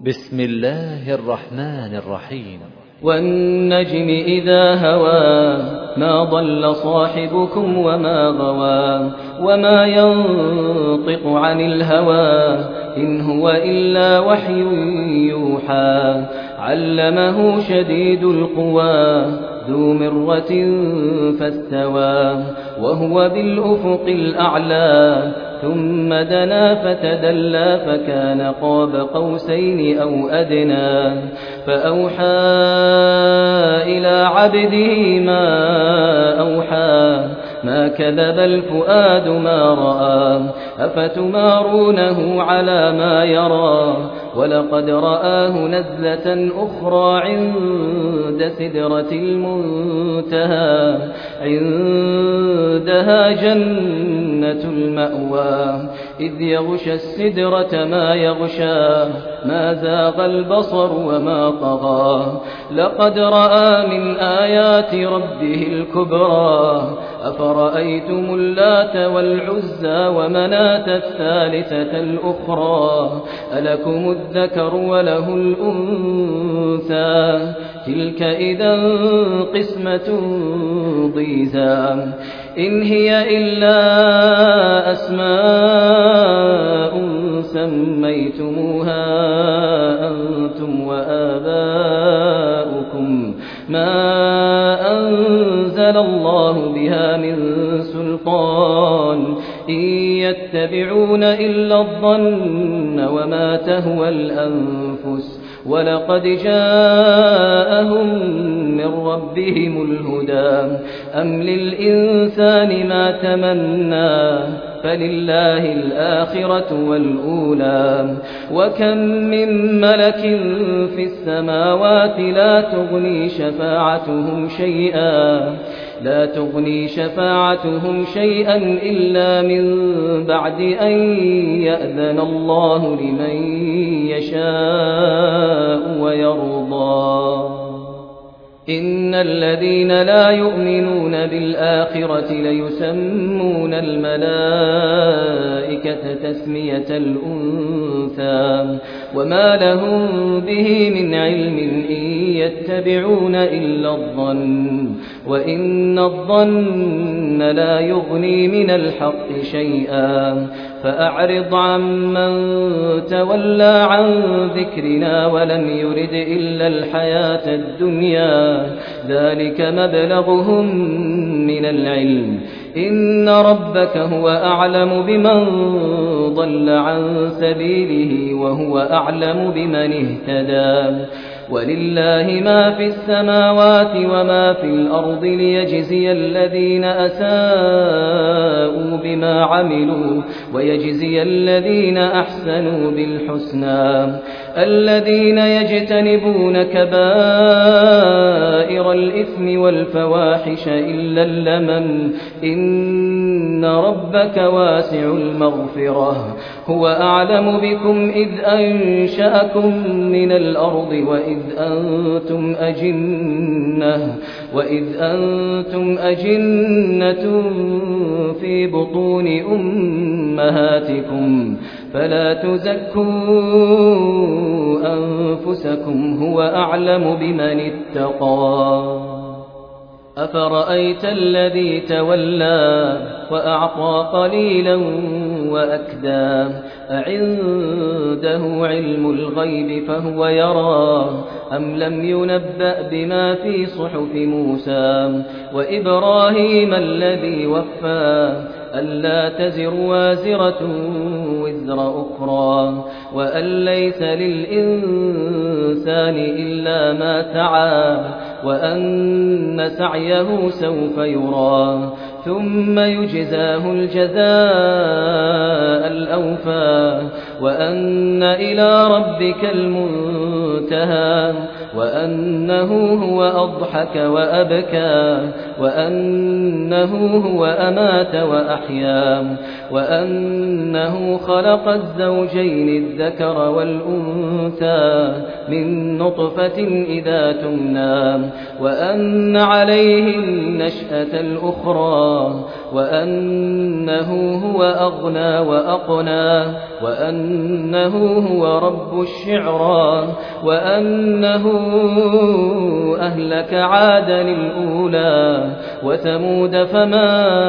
بسم الله الرحمن الرحيم. والنجم إذا هوى ما ضل صاحبكم وما غوى وما ينطق عن الهوى إن هو إلا وحي يوحى علمه شديد القوى ذو مرة فاستوى وهو بالأفق الأعلى ثم دنا فتدلى فكان قاب قوسين أو أدنى فأوحى إلى عبده ما أوحى ما كذب الفؤاد ما رأى أفتمارونه على ما يرى ولقد رآه نزلة أخرى عند سدرة المنتهى عندها جنة المأوى إذ يغشى السدرة ما يغشى ما زاغ البصر وما طغى لقد رأى من آيات ربه الكبرى أفرأيتم اللات والعزى ومناة الثالثة الأخرى ألكم الذكر وله الأنثى تلك إذا قسمة ضيزى إن هي إلا أسماء سميتموها أنتم وآباؤكم ما أنزل الله بها من سلطان إن يتبعون إلا الظن وما تهوى الأنفس ولقد جاءهم من ربهم الهدى أم للإنسان ما تمنى فلله الآخرة والأولى وكم من ملك في السماوات لا تغني شفاعتهم شيئا إلا من بعد أن يأذن الله لمن يشاء ويرضى إن الذين لا يؤمنون بالآخرة ليسمون الملائكة تسمية الأنثى وما لهم به من علم إن يتبعون إلا الظن وإن الظن لا يغني من الحق شيئا فأعرض عمن تولى عن ذكرنا ولم يرد إلا الحياة الدنيا ذلك مبلغهم من العلم إن ربك هو أعلم بمن ضل عن سبيله وهو أعلم بمن اهتدى ولله ما في السماوات وما في الأرض ليجزي الذين أساءوا بما عملوا ويجزي الذين أحسنوا بالحسنى الذين يجتنبون كبائر الإثم والفواحش إلا اللمم إن ربك واسع المغفرة هو أعلم بكم إذ أنشأكم من الأرض وإذ أنتم أجنة في بطون أمهاتكم فلا تزكوا أنفسكم هو أعلم بمن اتقى أفرأيت الذي تولى وأعطى قليلا وأكدى أعنده علم الغيب فهو يرى أم لم ينبأ بما في صحف موسى وإبراهيم الذي وفى ألا تزر وازرة وزر أخرى وأن ليس للإنسان إلا ما سعى وأن سعيه سوف يرى ثم يجزاه الجزاء الأوفى وأن إلى ربك المنتهى وأنه هو أضحك وأبكى وأنه هو أمات وأحيا وأنه خلق الزوجين الذكر والأنثى من نطفة إذا تمنى وأن عليه النشأة الأخرى وأنه هو أغنى وأقنى وأنه هو رب الشعرى وأنه أهلك عادا الأولى وثمود فما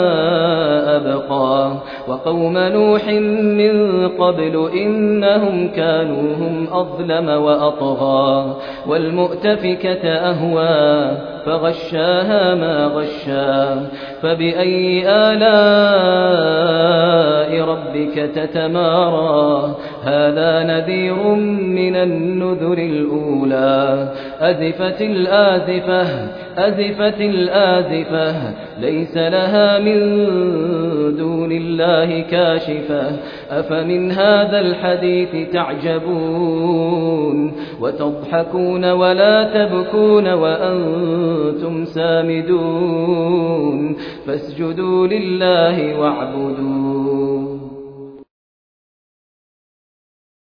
أبقى وقوم نوح من قبل إنهم كانوا هم أظلم وأطغى والمؤتفكة أهوى فغشاها ما غشا فبأي آلاء ربك تتمارى هذا نذير من النذر الأولى أزفت الآزفة أزفت الآزفة ليس لها من دون الله كاشفة أفمن هذا الحديث تعجبون وتضحكون ولا تبكون وأنتم سامدون فاسجدوا لله واعبدوا